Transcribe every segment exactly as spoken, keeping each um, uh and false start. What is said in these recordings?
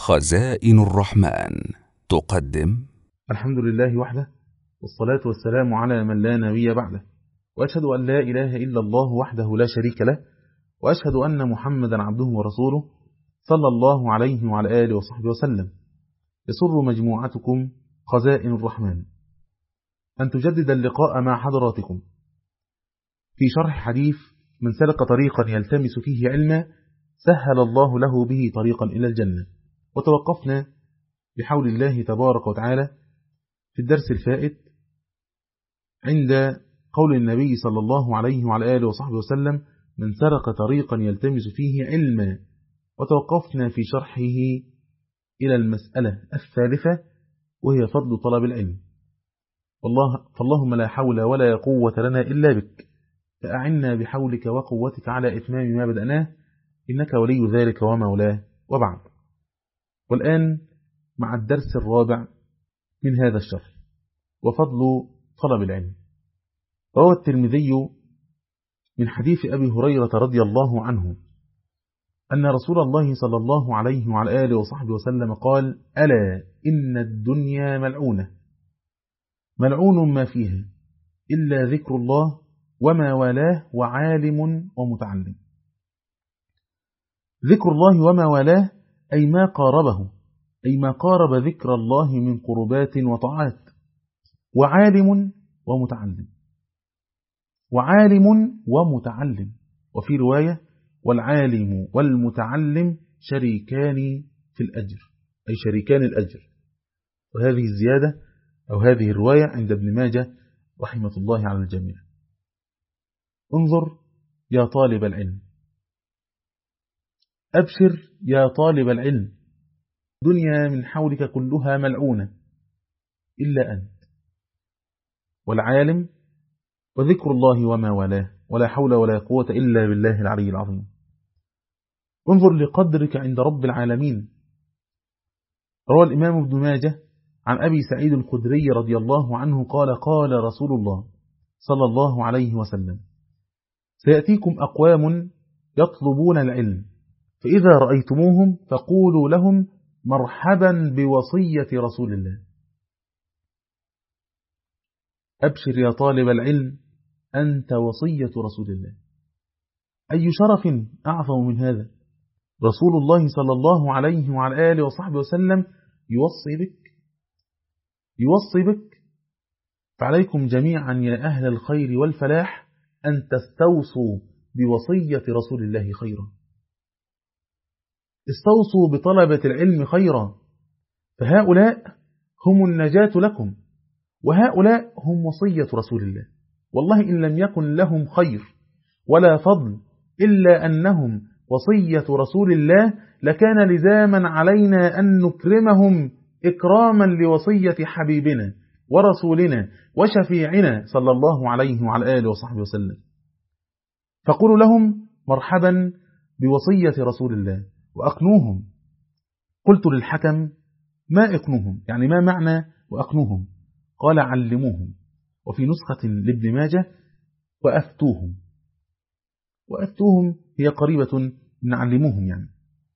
خزائن الرحمن تقدم. الحمد لله وحده، والصلاة والسلام على من لا نبي بعده، وأشهد أن لا إله إلا الله وحده لا شريك له، وأشهد أن محمدا عبده ورسوله صلى الله عليه وعلى آله وصحبه وسلم. يسر مجموعتكم خزائن الرحمن أن تجدد اللقاء مع حضراتكم في شرح حديث من سلك طريقا يلتمس فيه علما سهل الله له به طريقا إلى الجنة. وتوقفنا بحول الله تبارك وتعالى في الدرس الفائت عند قول النبي صلى الله عليه وعلى آله وصحبه وسلم: من سلك طريقا يلتمس فيه علما. وتوقفنا في شرحه إلى المسألة الثالثة، وهي فضل طلب العلم. والله فاللهم لا حول ولا قوة لنا إلا بك، فأعنا بحولك وقوتك على إتمام ما بدأناه، إنك ولي ذلك ومولاه. وبعد، والآن مع الدرس الرابع من هذا الشرح، وفضل طلب العلم. روى الترمذي من حديث أبي هريرة رضي الله عنه أن رسول الله صلى الله عليه وعلى آله وصحبه وسلم قال: ألا إن الدنيا ملعونة، ملعون ما فيها إلا ذكر الله وما والاه وعالم ومتعلم. ذكر الله وما والاه أي ما قاربه، أي ما قارب ذكر الله من قربات وطاعات، وعالم ومتعلم، وعالم ومتعلم. وفي رواية: والعالم والمتعلم شريكان في الأجر، أي شريكان الأجر. وهذه الزيادة أو هذه الرواية عند ابن ماجه رحمة الله على الجميع. انظر يا طالب العلم، أبشر يا طالب العلم، دنيا من حولك كلها ملعونة إلا أنت والعالم وذكر الله وما والاه، ولا حول ولا قوة إلا بالله العلي العظيم. انظر لقدرك عند رب العالمين. روى الإمام ابن ماجه عن أبي سعيد الخدري رضي الله عنه قال: قال رسول الله صلى الله عليه وسلم: سيأتيكم أقوام يطلبون العلم، فإذا رأيتموهم فقولوا لهم مرحبا بوصية رسول الله. أبشر يا طالب العلم، أنت وصية رسول الله. أي شرف أعظم من هذا؟ رسول الله صلى الله عليه وعلى آله وصحبه وسلم يوصي بك، يوصي بك. فعليكم جميعا يا أهل الخير والفلاح أن تستوصوا بوصية رسول الله خيرا. استوصوا بطلبة العلم خيرا، فهؤلاء هم النجاة لكم، وهؤلاء هم وصية رسول الله. والله إن لم يكن لهم خير ولا فضل إلا أنهم وصية رسول الله، لكان لزاما علينا أن نكرمهم إكراما لوصية حبيبنا ورسولنا وشفيعنا صلى الله عليه وعلى آله وصحبه وسلم. فقولوا لهم مرحبا بوصية رسول الله وأقنوهم. قلت للحكم: ما أقنوهم؟ يعني ما معنى وأقنوهم؟ قال: علموهم. وفي نسخة لابن ماجه: وأفتوهم. وأفتوهم هي قريبة من علموهم يعني.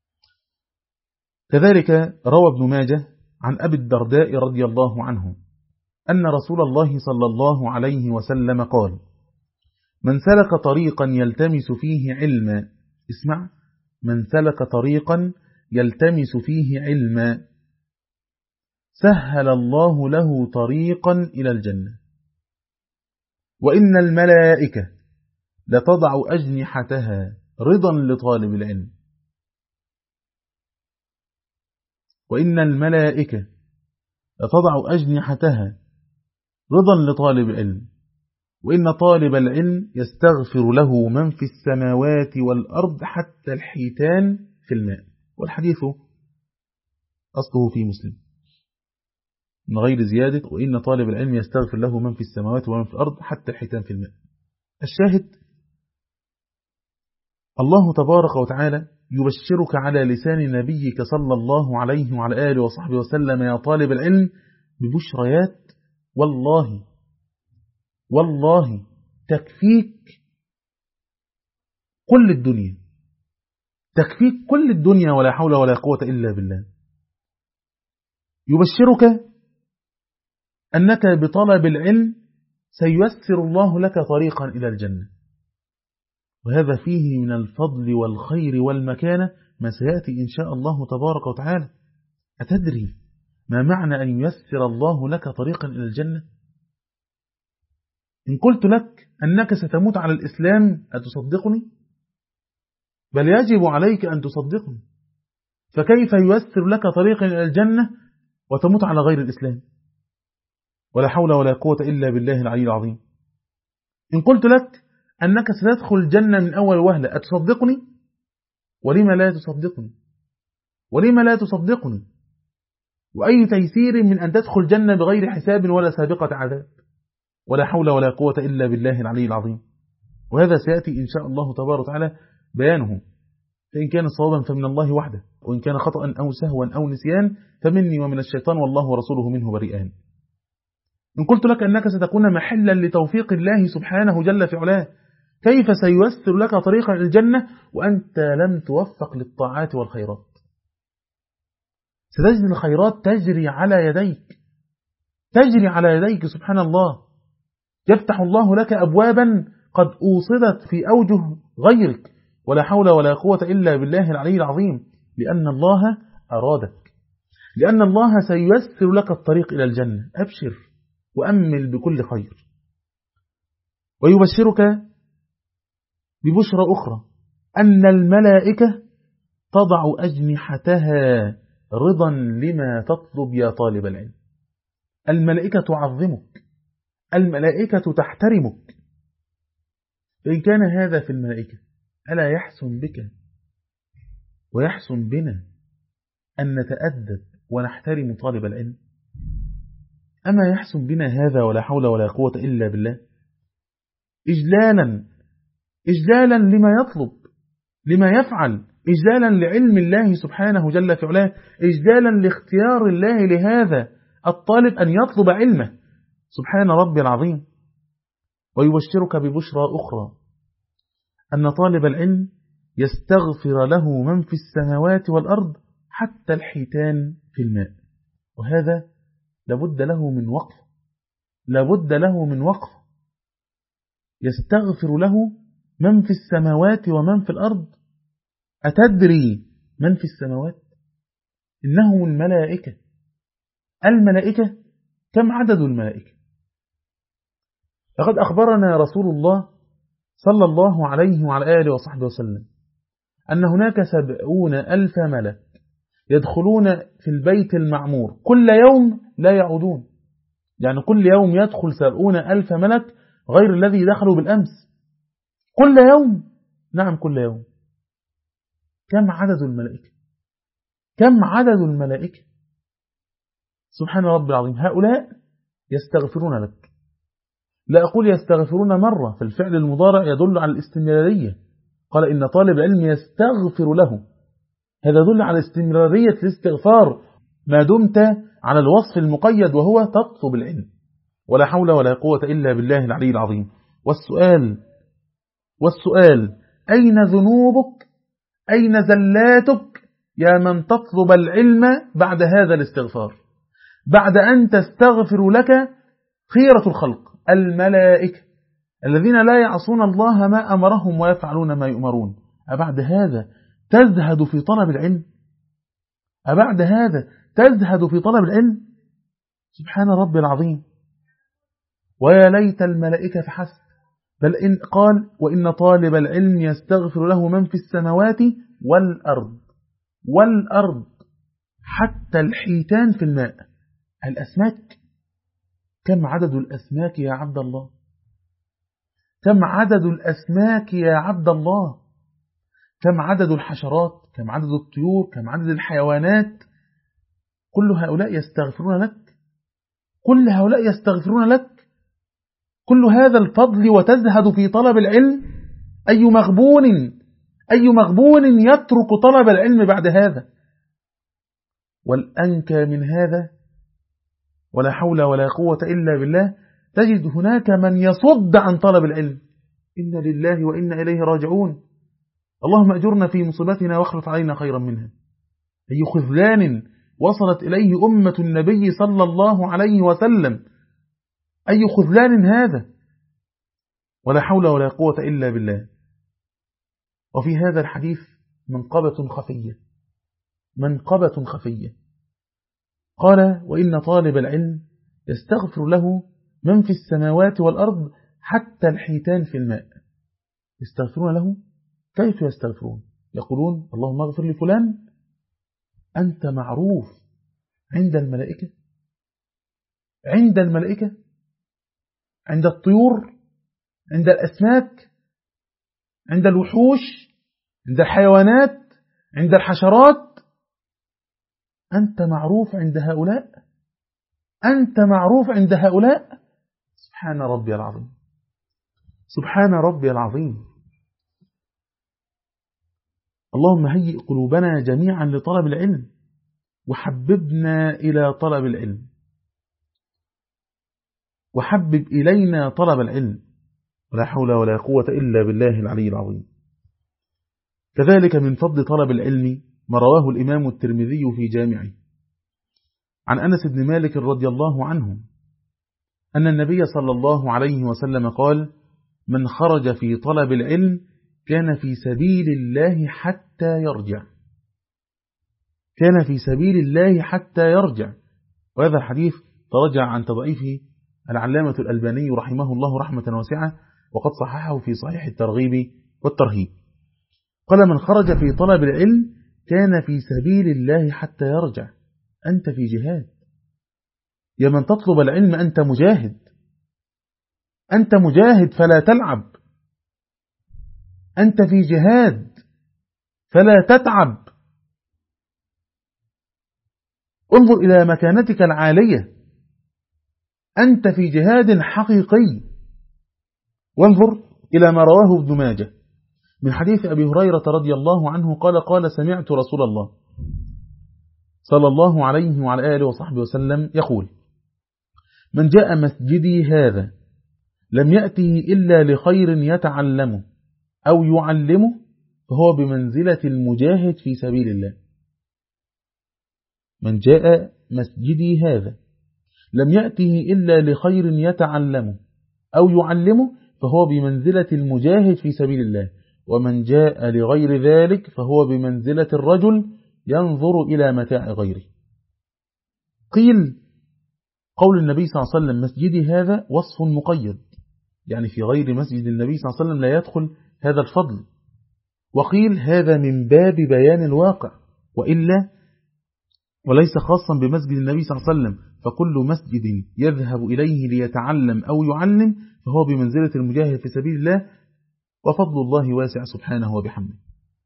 كذلك روى ابن ماجه عن أبي الدرداء رضي الله عنه أن رسول الله صلى الله عليه وسلم قال: من سلك طريقا يلتمس فيه علما، اسمع، من سلك طريقا يلتمس فيه علما سهل الله له طريقا إلى الجنة، وإن الملائكة لتضع أجنحتها رضا لطالب العلم، وإن الملائكة لتضع أجنحتها رضا لطالب العلم، وإن طالب العلم يستغفر له من في السماوات والأرض حتى الحيتان في الماء. والحديث أصله في مسلم من غير زيادة: وإن طالب العلم يستغفر له من في السماوات ومن في الأرض حتى الحيتان في الماء. الشاهد: الله تبارك وتعالى يبشرك على لسان نبيك صلى الله عليه وعلى آله وصحبه وسلم يا طالب العلم ببشريات والله والله تكفيك كل الدنيا، تكفيك كل الدنيا، ولا حول ولا قوة إلا بالله. يبشرك أنك بطلب العلم سييسر الله لك طريقا إلى الجنة، وهذا فيه من الفضل والخير والمكانة ما سيأتي إن شاء الله تبارك وتعالى. أتدري ما معنى أن ييسر الله لك طريقا إلى الجنة؟ إن قلت لك أنك ستموت على الإسلام أتصدقني؟ بل يجب عليك أن تصدقني، فكيف ييسر لك طريقا إلى الجنة وتموت على غير الإسلام؟ ولا حول ولا قوة إلا بالله العلي العظيم. إن قلت لك أنك ستدخل الجنة من أول وهلة أتصدقني؟ ولما لا تصدقني؟ ولما لا تصدقني؟ وأي تيسير من أن تدخل الجنة بغير حساب ولا سابقة عذاب؟ ولا حول ولا قوة إلا بالله العلي العظيم. وهذا سيأتي إن شاء الله تبارك وتعالى بيانه، فإن كان صوابا فمن الله وحده، وإن كان خطأ أو سهوا أو نسيان فمني ومن الشيطان والله ورسوله منه بريئان. إن قلت لك أنك ستكون محلا لتوفيق الله سبحانه جل في علاه، كيف سييسر لك طريقا إلى الجنة وأنت لم توفق للطاعات والخيرات؟ ستجد الخيرات تجري على يديك، تجري على يديك سبحان الله. يفتح الله لك أبوابا قد أوصدت في أوجه غيرك، ولا حول ولا قوة إلا بالله العلي العظيم، لأن الله أرادك، لأن الله سييسر لك الطريق إلى الجنة. أبشر وأمل بكل خير. ويبشرك ببشرى أخرى أن الملائكة تضع أجنحتها رضا لما تطلب يا طالب العلم. الملائكة تعظمك، الملائكة تحترمك. فإن كان هذا في الملائكة، ألا يحسن بك ويحسن بنا أن نتأدب ونحترم طالب العلم؟ أما يحسن بنا هذا ولا حول ولا قوة إلا بالله؟ إجلالا إجلالا لما يطلب، لما يفعل، إجلالا لعلم الله سبحانه جل في علاه، إجلالا لاختيار الله لهذا الطالب أن يطلب علمه سبحان ربي العظيم. ويبشرك ببشرى أخرى أن طالب العلم يستغفر له من في السماوات والأرض حتى الحيتان في الماء، وهذا لابد له من وقف، لابد له من وقف. يستغفر له من في السماوات ومن في الأرض. أتدري من في السماوات؟ إنهم الملائكة. الملائكة كم عدد الملائكة؟ لقد أخبرنا رسول الله صلى الله عليه وعلى آله وصحبه وسلم أن هناك سبعون ألف ملك يدخلون في البيت المعمور كل يوم لا يعودون، يعني كل يوم يدخل سبعون ألف ملك غير الذي دخلوا بالأمس، كل يوم. نعم كل يوم. كم عدد الملائكة؟ كم عدد الملائكة؟ سبحان رب العظيم. هؤلاء يستغفرون لك. لا أقول يستغفرون مرة، في الفعل المضارع يدل على الاستمرارية. قال إن طالب علم يستغفر له، هذا يدل على استمرارية الاستغفار ما دمت على الوصف المقيد وهو تطلب العلم. ولا حول ولا قوة إلا بالله العلي العظيم. والسؤال والسؤال أين ذنوبك؟ أين زلاتك يا من تطلب العلم بعد هذا الاستغفار، بعد أن تستغفر لك خيرة الخلق الملائكة الذين لا يعصون الله ما أمرهم ويفعلون ما يؤمرون؟ أبعد هذا تزهد في طلب العلم؟ أبعد هذا تزهد في طلب العلم؟ سبحان ربي العظيم. ويا ليت الملائكة فحسب، بل إن قال وإن طالب العلم يستغفر له من في السماوات والأرض، والأرض حتى الحيتان في الماء. الأسماك، كم عدد الأسماك يا عبد الله؟ كم عدد الأسماك يا عبد الله؟ كم عدد الحشرات؟ كم عدد الطيور؟ كم عدد الحيوانات؟ كل هؤلاء يستغفرون لك، كل هؤلاء يستغفرون لك، كل هذا الفضل وتزهد في طلب العلم. أي مغبون أي مغبون يترك طلب العلم بعد هذا؟ والأنكى من هذا ولا حول ولا قوة إلا بالله، تجد هناك من يصد عن طلب العلم. إنا لله وإنا إليه راجعون. اللهم أجرنا في مصيبتنا واخلف علينا خيرا منها. أي خذلان وصلت إليه أمة النبي صلى الله عليه وسلم. أي خذلان هذا، ولا حول ولا قوة إلا بالله. وفي هذا الحديث منقبة خفية، منقبة خفية. قال: وإن طالب العلم يستغفر له من في السماوات والأرض حتى الحيتان في الماء. يستغفرون له. كيف يستغفرون؟ يقولون: اللهم اغفر لفلان، أنت معروف عند الملائكة، عند الملائكة، عند الطيور، عند الأسماك، عند الوحوش، عند الحيوانات، عند الحشرات. أنت معروف عند هؤلاء، أنت معروف عند هؤلاء. سبحان ربي العظيم، سبحان ربي العظيم. اللهم هيئ قلوبنا جميعا لطلب العلم، وحببنا إلى طلب العلم، وحبب إلينا طلب العلم، ولا حول ولا قوة إلا بالله العلي العظيم. كذلك من فضل طلب العلم ما رواه الإمام الترمذي في جامعه عن أنس بن مالك رضي الله عنه أن النبي صلى الله عليه وسلم قال: من خرج في طلب العلم كان في سبيل الله حتى يرجع، كان في سبيل الله حتى يرجع. وهذا الحديث ترجع عن تضعيفه العلامة الألباني رحمه الله رحمة واسعة، وقد صححه في صحيح الترغيب والترهيب. قال: من خرج في طلب العلم كان في سبيل الله حتى يرجع. أنت في جهاد يا من تطلب العلم، أنت مجاهد، أنت مجاهد فلا تلعب، أنت في جهاد فلا تتعب. انظر إلى مكانتك العالية، أنت في جهاد حقيقي. وانظر إلى ما رواه ابن ماجه من حديث أبي هريرة رضي الله عنه قال: قال سمعت رسول الله صلى الله عليه وعلى آله وصحبه وسلم يقول: من جاء مسجدي هذا لم يأته إلا لخير يتعلمه أو يعلمه فهو بمنزلة المجاهد في سبيل الله. من جاء مسجدي هذا لم يأته إلا لخير يتعلمه أو يعلمه فهو بمنزلة المجاهد في سبيل الله. ومن جاء لغير ذلك فهو بمنزلة الرجل ينظر إلى متاع غيره. قيل: قول النبي صلى الله عليه وسلم مسجدي هذا وصف مقيد، يعني في غير مسجد النبي صلى الله عليه وسلم لا يدخل هذا الفضل. وقيل: هذا من باب بيان الواقع، وإلا وليس خاصا بمسجد النبي صلى الله عليه وسلم، فكل مسجد يذهب إليه ليتعلم أو يعلم فهو بمنزلة المجاهد في سبيل الله، وفضل الله واسع سبحانه وبحمده.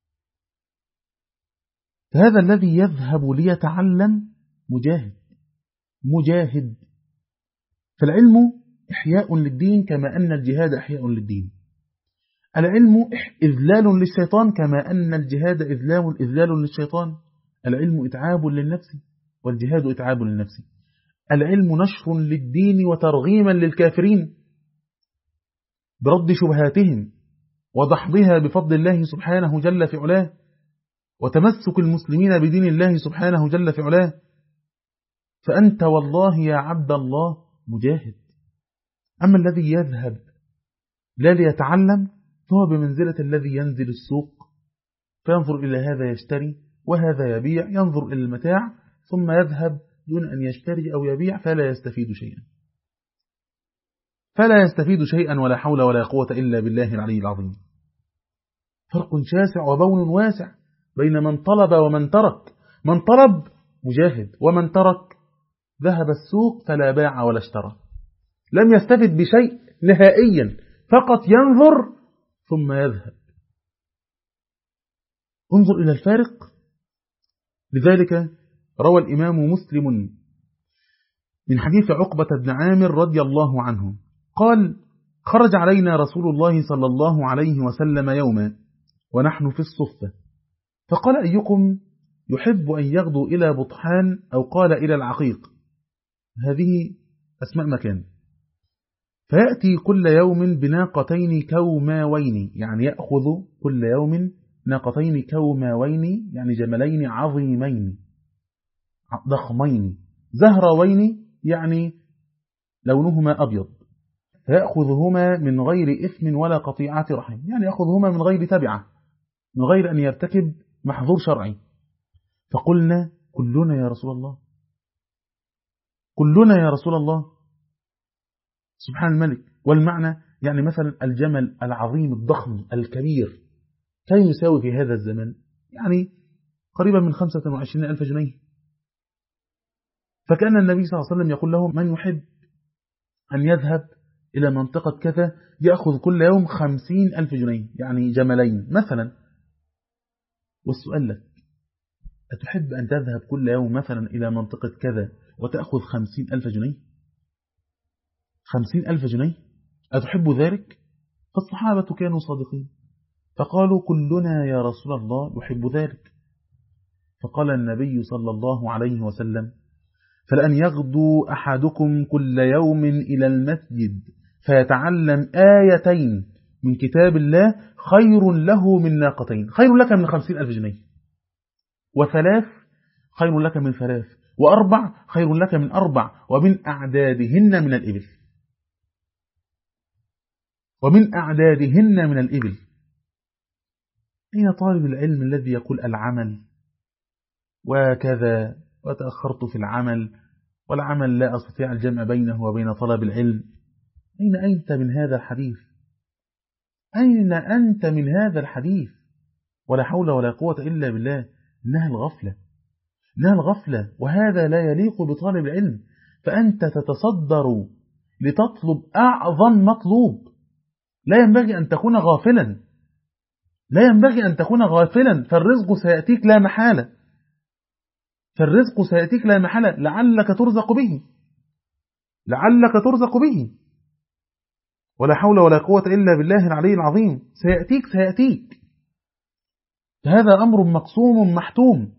فهذا الذي يذهب ليتعلم مجاهد، مجاهد. فالعلم إحياء للدين كما أن الجهاد إحياء للدين. العلم إذلال للشيطان كما أن الجهاد إذلال, إذلال للشيطان. العلم إتعاب للنفس والجهاد إتعاب للنفس. العلم نشر للدين وترغيما للكافرين برد شبهاتهم ودحضها بفضل الله سبحانه جل في علاه، وتمسك المسلمين بدين الله سبحانه جل في علاه. فأنت والله يا عبد الله مجاهد. أما الذي يذهب لا ليتعلم فهو بمنزلة الذي ينزل السوق فينظر إلى هذا يشتري وهذا يبيع، ينظر إلى المتاع ثم يذهب دون أن يشتري أو يبيع فلا يستفيد شيئا، فلا يستفيد شيئا ولا حول ولا قوة إلا بالله العلي العظيم. فرق شاسع وبون واسع بين من طلب ومن ترك. من طلب مجاهد، ومن ترك ذهب السوق فلا باع ولا اشترى، لم يستفد بشيء نهائيا، فقط ينظر ثم يذهب. انظر إلى الفارق. لذلك روى الإمام مسلم من حديث عقبة بن عامر رضي الله عنه قال: خرج علينا رسول الله صلى الله عليه وسلم يوما ونحن في الصفة، فقال: أيكم يحب أن يغدو إلى بطحان أو قال إلى العقيق، هذه أسماء مكان، فيأتي كل يوم بناقتين كوماوين، يعني يأخذ كل يوم ناقتين كوماوين، يعني جملين عظيمين ضخمين زهروين يعني لونهما أبيض، فيأخذهما من غير إثم ولا قطيعة رحم، يعني يأخذهما من غير تبعة، من غير أن يرتكب محظور شرعي. فقلنا كلنا يا رسول الله، كلنا يا رسول الله، سبحان الملك. والمعنى يعني مثلا الجمل العظيم الضخم الكبير كم يساوي في هذا الزمن؟ يعني قريبا من خمسة وعشرين ألف جنيه. فكان النبي صلى الله عليه وسلم يقول له من يحب أن يذهب إلى منطقة كذا يأخذ كل يوم خمسين ألف جنيه، يعني جملين مثلا. والسؤال لك، أتحب أن تذهب كل يوم مثلا إلى منطقة كذا وتأخذ خمسين ألف جنيه؟ خمسين ألف جنيه أتحب ذلك؟ فالصحابة كانوا صادقين فقالوا كلنا يا رسول الله يحب ذلك. فقال النبي صلى الله عليه وسلم فلأن يغدو أحدكم كل يوم إلى المسجد فيتعلم آيتين من كتاب الله خير له من ناقتين، خير لك من خمسين ألف جنيه، وثلاث خير لك من ثلاث، وأربع خير لك من أربع، ومن أعدادهن من الإبل، ومن أعدادهن من الإبل. أين طالب العلم الذي يقول العمل وكذا وتأخرت في العمل والعمل لا أستطيع الجمع بينه وبين طلب العلم؟ أين أنت من هذا الحديث؟ أين أنت من هذا الحديث؟ ولا حول ولا قوة إلا بالله. إنها الغفلة، إنها الغفلة، وهذا لا يليق بطالب العلم. فأنت تتصدر لتطلب أعظم مطلوب، لا ينبغي أن تكون غافلا، لا ينبغي أن تكون غافلا. فالرزق سيأتيك لا محالة، فالرزق سيأتيك لا محالة، لعلك ترزق به، لعلك ترزق به، ولا حول ولا قوة إلا بالله العلي العظيم. سيأتيك سيأتيك هذا أمر مقسوم محتوم،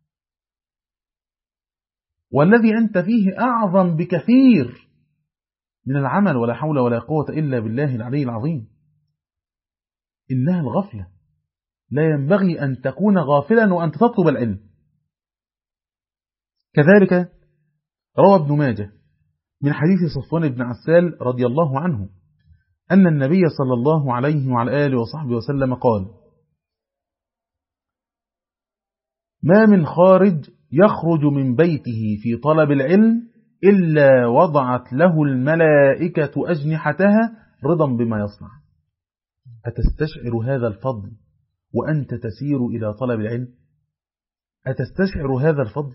والذي أنت فيه أعظم بكثير من العمل، ولا حول ولا قوة إلا بالله العلي العظيم. إنها الغفلة، لا ينبغي أن تكون غافلا وأنت تطلب العلم. كذلك روى ابن ماجه من حديث صفوان بن عسال رضي الله عنه أن النبي صلى الله عليه وعلى آله وصحبه وسلم قال ما من خارج يخرج من بيته في طلب العلم إلا وضعت له الملائكة أجنحتها رضا بما يصنع. أتستشعر هذا الفضل وأنت تسير إلى طلب العلم؟ أتستشعر هذا الفضل؟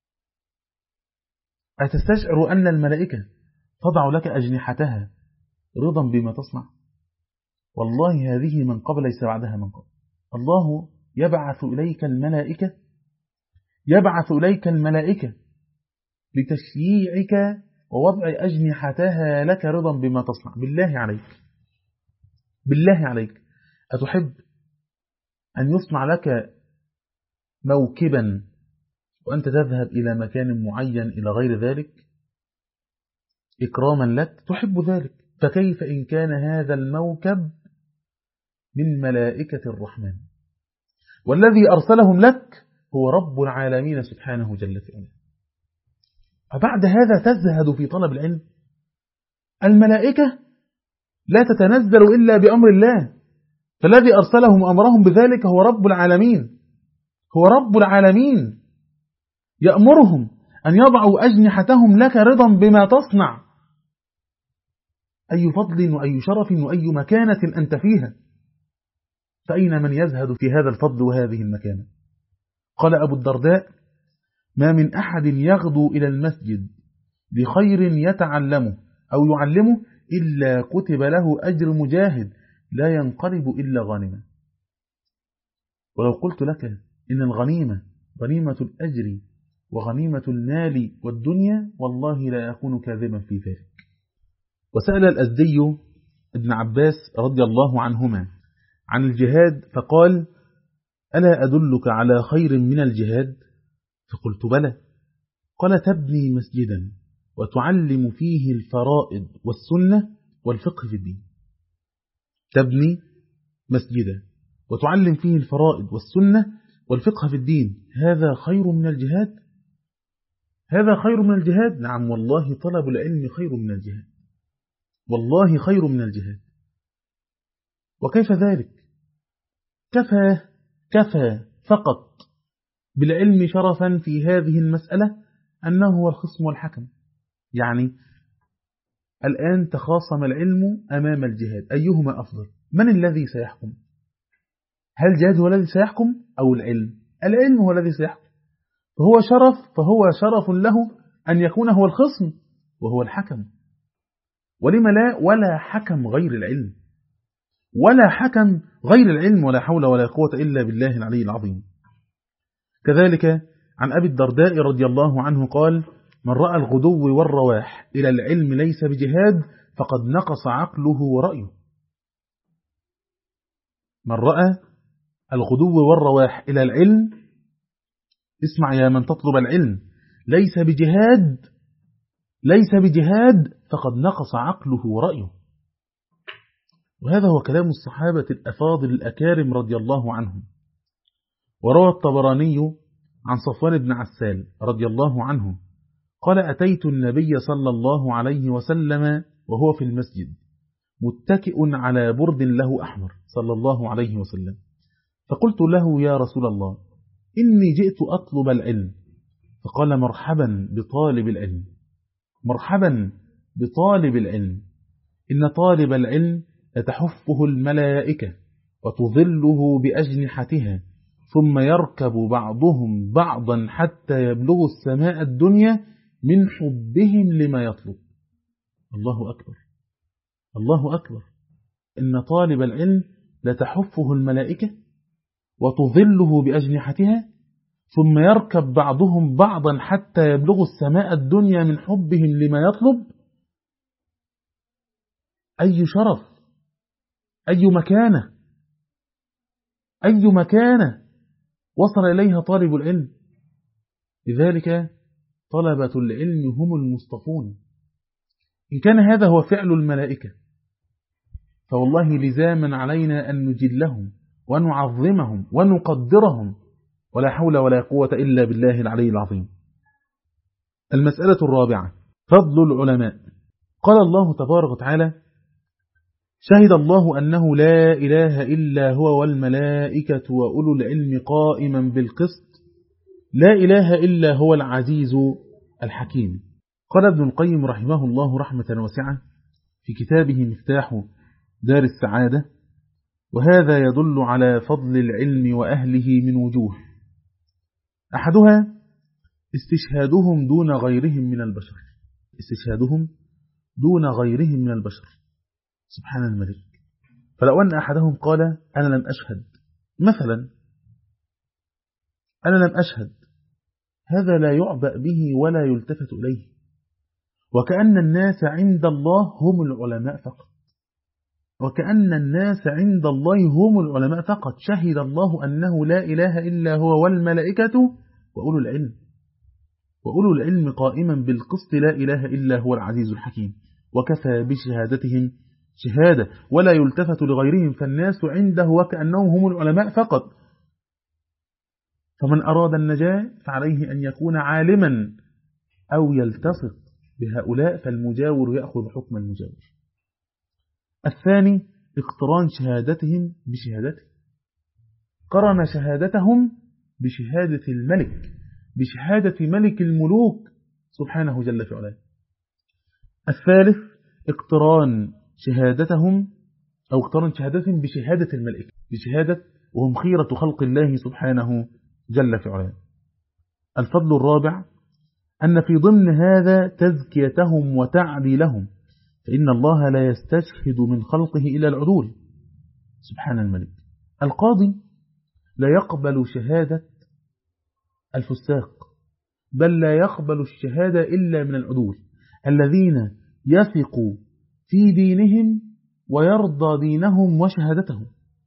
أتستشعر أن الملائكة تضع لك أجنحتها رضا بما تصنع؟ والله هذه من قبل ليس بعدها من قبل. الله يبعث إليك الملائكة، يبعث إليك الملائكة لتشييعك ووضع أجنحتها لك رضا بما تصنع. بالله عليك، بالله عليك، أتحب أن يصنع لك موكبا وأنت تذهب إلى مكان معين إلى غير ذلك إكراما لك؟ تحب ذلك، فكيف إن كان هذا الموكب من ملائكة الرحمن، والذي أرسلهم لك هو رب العالمين سبحانه جل وعلا. فبعد هذا تزهد في طلب العلم؟ الملائكة لا تتنزل إلا بأمر الله، فالذي أرسلهم أمرهم بذلك هو رب العالمين، هو رب العالمين يأمرهم أن يضعوا أجنحتهم لك رضا بما تصنع. أي فضل وأي شرف وأي مكانة أنت فيها، فأين من يزهد في هذا الفضل وهذه المكانة؟ قال أبو الدرداء ما من أحد يغدو إلى المسجد بخير يتعلمه أو يعلمه إلا كتب له أجر مجاهد لا ينقلب إلا غانما. ولو قلت لك إن الغنيمة غنيمة الأجر وغنيمة المال والدنيا والله لا أكون كاذبا في ذلك. وسأل الأزدي ابن عباس رضي الله عنهما عن الجهاد فقال ألا أدلك على خير من الجهاد؟ فقلت بلى. قال تبني مسجدا وتعلم فيه الفرائض والسنة والفقه في الدين. تبني مسجدا وتعلم فيه الفرائض والسنة والفقه في الدين، هذا خير من الجهاد؟ هذا خير من الجهاد؟ نعم والله طلب العلم خير من الجهاد، والله خير من الجهاد. وكيف ذلك؟ كفى كفى فقط بالعلم شرفا في هذه المسألة أنه هو الخصم والحكم. يعني الآن تخاصم العلم أمام الجهاد، أيهما أفضل؟ من الذي سيحكم؟ هل الجهاد هو الذي سيحكم أو العلم؟ العلم هو الذي سيحكم، فهو شرف فهو شرف له أن يكون هو الخصم وهو الحكم. ولما لا؟ ولا حكم غير العلم، ولا حكم غير العلم، ولا حول ولا قوة إلا بالله العلي العظيم. كذلك عن أبي الدرداء رضي الله عنه قال: من رأى الغدو والرواح إلى العلم ليس بجهاد فقد نقص عقله ورأيه. من رأى الغدو والرواح إلى العلم، اسمع يا من تطلب العلم، ليس بجهاد ليس بجهاد فقد نقص عقله ورأيه. وهذا هو كلام الصحابة الأفاضل الأكارم رضي الله عنهم. وروى الطبراني عن صفوان بن عسال رضي الله عنه قال: أتيت النبي صلى الله عليه وسلم وهو في المسجد متكئ على برد له أحمر صلى الله عليه وسلم، فقلت له: يا رسول الله، إني جئت أطلب العلم. فقال: مرحبا بطالب العلم، مرحبا بطالب العلم، إن طالب العلم لتحفه الملائكة وتظله بأجنحتها، ثم يركب بعضهم بعضا حتى يبلغوا السماء الدنيا من حبهم لما يطلب. الله أكبر، الله أكبر. إن طالب العلم لتحفه الملائكة وتظله بأجنحتها، ثم يركب بعضهم بعضا حتى يبلغوا السماء الدنيا من حبهم لما يطلب. أي شرف، أي مكانة، أي مكانة وصل إليها طالب العلم. لذلك طلبة العلم هم المصطفون. إن كان هذا هو فعل الملائكة، فوالله لزاما علينا أن نجلهم ونعظمهم ونقدرهم، ولا حول ولا قوة إلا بالله العلي العظيم. المسألة الرابعة: فضل العلماء. قال الله تبارك وتعالى: شهد الله أنه لا إله إلا هو والملائكة وأولو العلم قائما بالقسط لا إله إلا هو العزيز الحكيم. قال ابن القيم رحمه الله رحمة واسعة في كتابه مفتاح دار السعادة: وهذا يدل على فضل العلم وأهله من وجوه. أحدها استشهادهم دون غيرهم من البشر، استشهادهم دون غيرهم من البشر. سبحان الملك. فلو أن أحدهم قال: أنا لم أشهد، مثلا أنا لم أشهد، هذا لا يعبأ به ولا يلتفت إليه، وكأن الناس عند الله هم العلماء فقط، وكأن الناس عند الله هم العلماء فقط. شهد الله أنه لا إله إلا هو والملائكة وأولو العلم، وأولو العلم قائما بالقسط لا إله إلا هو العزيز الحكيم، وكفى بشهادتهم شهادة ولا يلتفت لغيرهم، فالناس عنده وكأنهم هم العلماء فقط. فمن أراد النجاة فعليه أن يكون عالما أو يلتصق بهؤلاء، فالمجاور يأخذ حكم المجاور. الثاني اقتران شهادتهم بشهادته، قرن شهادتهم بشهادة الملك، بشهادة ملك الملوك سبحانه جل في علاه. الثالث اقتران شهادتهم أو اقتران شهادتهم بشهادة الملائكة، بشهادة وهم خيرة خلق الله سبحانه جل في علاه. الفضل الرابع أن في ضمن هذا تزكيتهم وتعديلهم، فإن الله لا يستشهد من خلقه إلى العدول سبحان الملك. القاضي لا يقبل شهادة الفساق، بل لا يقبل الشهادة إلا من العدول الذين يثقوا في دينهم ويرضى دينهم وشهادتهم،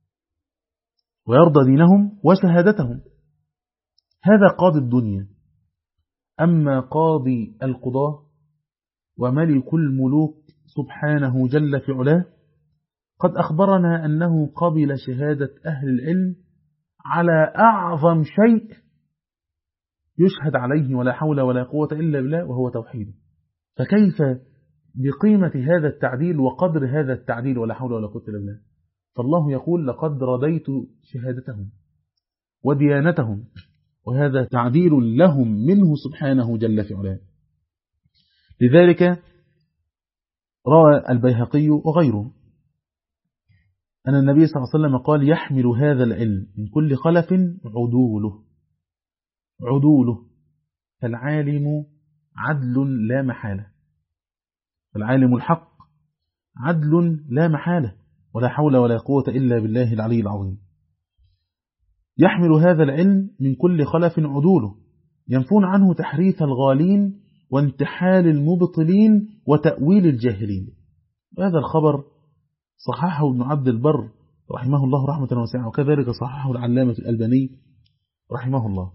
ويرضى دينهم وشهادتهم. هذا قاضي الدنيا. أما قاضي القضاة وملك الملوك سبحانه جل في علاه قد أخبرنا أنه قبل شهادة أهل العلم على أعظم شيء يشهد عليه ولا حول ولا قوة إلا بالله وهو توحيده. فكيف بقيمة هذا التعديل وقدر هذا التعديل ولا حول ولا قوة إلا بالله؟ فالله يقول لقد رضيت شهادتهم وديانتهم، وهذا تعديل لهم منه سبحانه جل في علاه. لذلك روى البيهقي وغيره أن النبي صلى الله عليه وسلم قال يحمل هذا العلم من كل خلف عدوله عدوله فالعالم عدل لا محالة، فالعالم الحق عدل لا محالة ولا حول ولا قوة إلا بالله العلي العظيم. يحمل هذا العلم من كل خلف عدوله ينفون عنه تحريف الغالين وانتحال المبطلين وتأويل الجاهلين. هذا الخبر صححه ابن عبد البر رحمه الله رحمة واسعة، وكذلك صححه العلامة الألباني رحمه الله.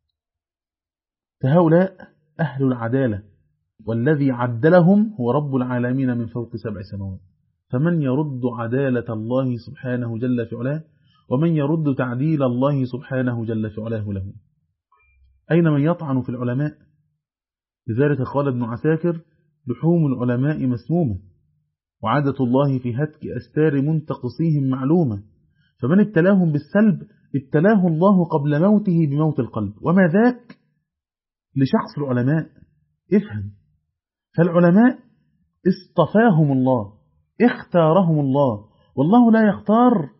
فهؤلاء أهل العدالة، والذي عدلهم هو رب العالمين من فوق سبع سماوات. فمن يرد عدالة الله سبحانه جل في علاه، ومن يرد تعديل الله سبحانه جل في علاه له؟ أين من يطعن في العلماء؟ لذلك قال ابن عساكر لحوم العلماء مسمومة، وعادة الله في هتك أستار منتقصيهم معلومة. فمن ابتلاهم بالسلب ابتلاه الله قبل موته بموت القلب، وما ذاك لشخص العلماء. افهم، فالعلماء اصطفاهم الله، اختارهم الله، والله لا يختار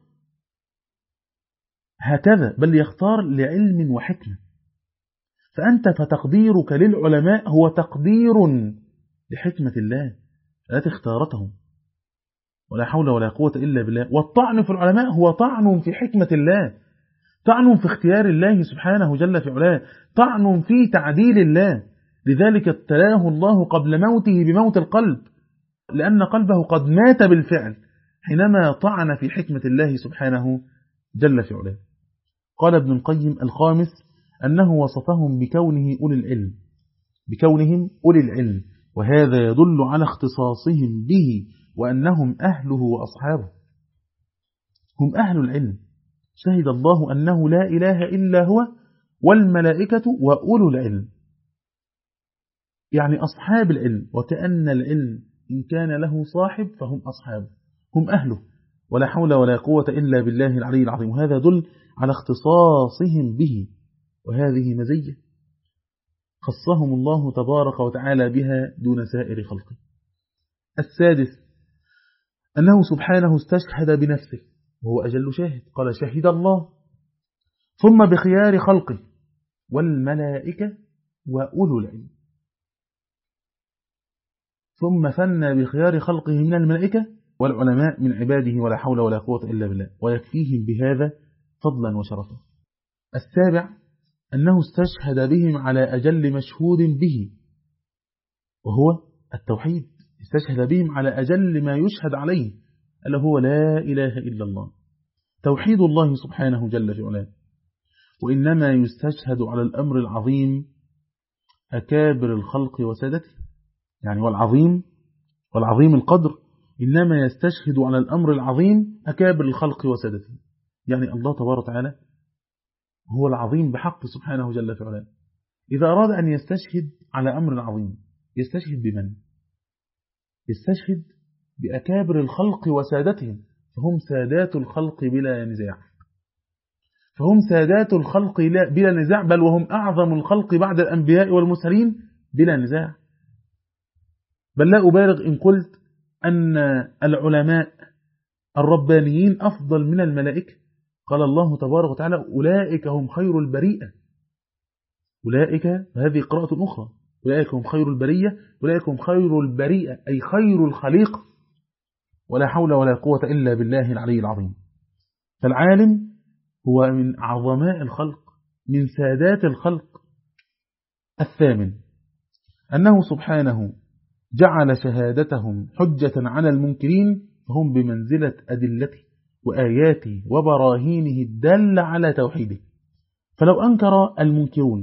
هكذا بل يختار لعلم وحكمة. فأنت فتقديرك للعلماء هو تقدير لحكمة الله التي اختارتهم، ولا حول ولا قوة إلا بالله. والطعن في العلماء هو طعن في حكمة الله، طعن في اختيار الله سبحانه جل في علاه، طعن في تعديل الله. لذلك ابتلاه الله قبل موته بموت القلب، لأن قلبه قد مات بالفعل حينما طعن في حكمة الله سبحانه جل في علاه. قال ابن القيم الخامس أنه وصفهم بكونه أولي العلم، بكونهم أولي العلم، وهذا يدل على اختصاصهم به وأنهم أهله وأصحابه. هم أهل العلم، شهد الله أنه لا إله إلا هو والملائكة وأولو العلم، يعني أصحاب العلم. وكأن العلم إن كان له صاحب فهم أصحابه، هم أهله، ولا حول ولا قوة إلا بالله العلي العظيم. وهذا يدل على اختصاصهم به، وهذه مزية خصهم الله تبارك وتعالى بها دون سائر خلقه. السادس أنه سبحانه استشهد بنفسه وهو أجل شاهد، قال شهد الله، ثم بخيار خلقه والملائكة وأولو العلم، ثم ثنى بخيار خلقه من الملائكة والعلماء من عباده، ولا حول ولا قوة إلا بالله، ويكفيهم بهذا فضلا وشرفا. السابع أنه استشهد بهم على أجل مشهود به وهو التوحيد، استشهد بهم على أجل ما يشهد عليه ألا هو لا إله إلا الله، توحيد الله سبحانه جل في علاه. وإنما يستشهد على الأمر العظيم أكابر الخلق وسادته، يعني والعظيم والعظيم القدر إنما يستشهد على الأمر العظيم أكابر الخلق وسادته، يعني الله تبارك وتعالى هو العظيم بحق سبحانه جل في علاه. إذا أراد أن يستشهد على أمر عظيم يستشهد بمن؟ يستشهد بأكابر الخلق وسادتهم، فهم سادات الخلق بلا نزاع، فهم سادات الخلق بلا نزاع، بل وهم أعظم الخلق بعد الأنبياء والمرسلين بلا نزاع. بل لا أبالغ إن قلت أن العلماء الربانيين أفضل من الملائكة. قال الله تبارك وتعالى أولئك هم خير البريئة، أولئك، هذه قراءة أخرى، أولئك هم خير البرية، أولئك هم خير البريئة أي خير الخليقة، ولا حول ولا قوة إلا بالله العلي العظيم. فالعالم هو من عظماء الخلق، من سادات الخلق. الثامن أنه سبحانه جعل شهادتهم حجة على المنكرين، فهم بمنزلة أدلته وآياته وبراهينه الدالة على توحيده. فلو أنكر المنكرون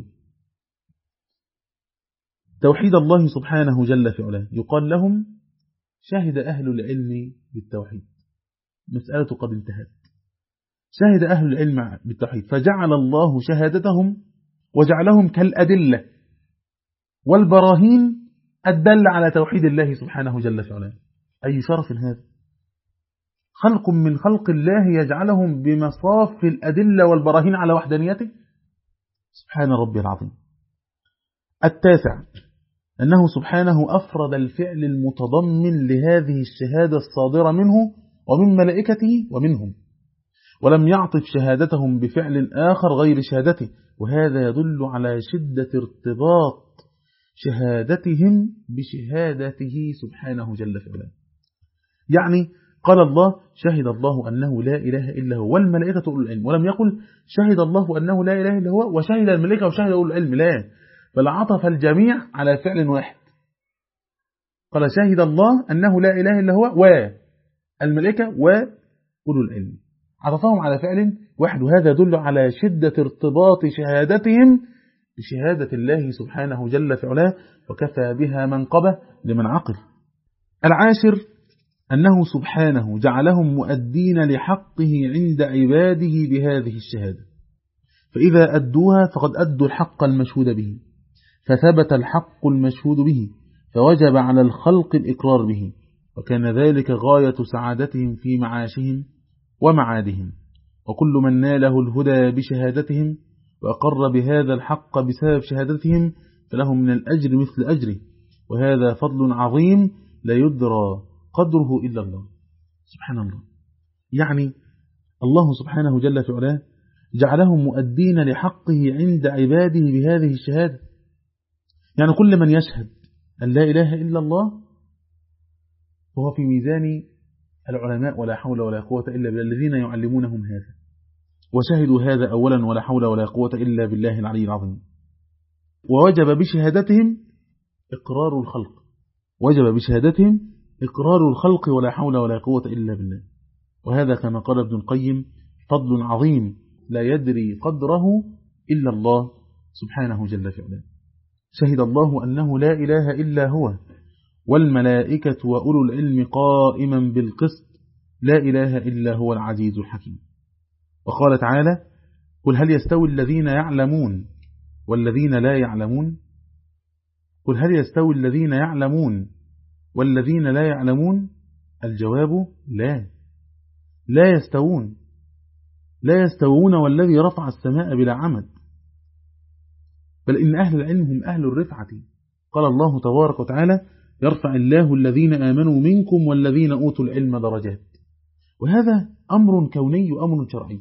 توحيد الله سبحانه جل في علاه يقال لهم شهد أهل العلم بالتوحيد، مسألة قد انتهت. شهد أهل العلم بالتوحيد فجعل الله شهادتهم وجعلهم كالأدلة والبراهين الدل على توحيد الله سبحانه جل في علاه. أي شرف هذا، خلق من خلق الله يجعلهم بمصاف الأدلة والبراهين على وحدانيته، سبحان ربي العظيم. التاسع أنه سبحانه أفرد الفعل المتضمن لهذه الشهادة الصادرة منه ومن ملائكته ومنهم، ولم يعطف شهادتهم بفعل آخر غير شهادته، وهذا يدل على شدة ارتباط شهادتهم بشهادته سبحانه جل في علاه. يعني قال الله شهد الله أنه لا إله إلا هو والملائكة أولو العلم، ولم يقل شهد الله أنه لا إله إلا هو وشهد الملائكة وشهد أولو العلم، لا، بل عطف الجميع على فعل واحد. قال شهد الله أنه لا إله إلا هو والملائكة وأولو العلم، عطفهم على فعل واحد، وهذا يدل على شدة ارتباط شهادتهم بشهادة الله سبحانه جل في علاه، وكفى بها منقبة لمن عقل. العاشر أنه سبحانه جعلهم مؤدين لحقه عند عباده بهذه الشهادة، فإذا أدوها فقد أدوا الحق المشهود به، فثبت الحق المشهود به، فوجب على الخلق الإقرار به، وكان ذلك غاية سعادتهم في معاشهم ومعادهم. وكل من ناله الهدى بشهادتهم وأقر بهذا الحق بسبب شهادتهم فله من الأجر مثل أجره، وهذا فضل عظيم لا يدرى قدره إلا الله. سبحان الله. يعني الله سبحانه جل في علاه جعلهم مؤدين لحقه عند عباده بهذه الشهادة. يعني كل من يشهد أن لا إله إلا الله هو في ميزان العلماء ولا حول ولا قوة إلا بالله الذين يعلمونهم هذا، وشهدوا هذا أولا ولا حول ولا قوة إلا بالله العلي العظيم. ووجب بشهادتهم إقرار الخلق، وجب بشهادتهم إقرار الخلق ولا حول ولا قوة إلا بالله. وهذا كما قال ابن القيم فضل عظيم لا يدري قدره إلا الله سبحانه جل في علاه. شهد الله أنه لا إله إلا هو والملائكة وأولو العلم قائما بالقسط لا إله إلا هو العزيز الحكيم. وقال تعالى قل هل يستوي الذين يعلمون والذين لا يعلمون، قل هل يستوي الذين يعلمون والذين لا يعلمون؟ الجواب لا، لا يستوون، لا يستوون والذي رفع السماء بلا عمد، بل إن أهل العلم هم أهل الرفعة. قال الله تبارك وتعالى يرفع الله الذين آمنوا منكم والذين أوتوا العلم درجات. وهذا أمر كوني وأمر شرعي،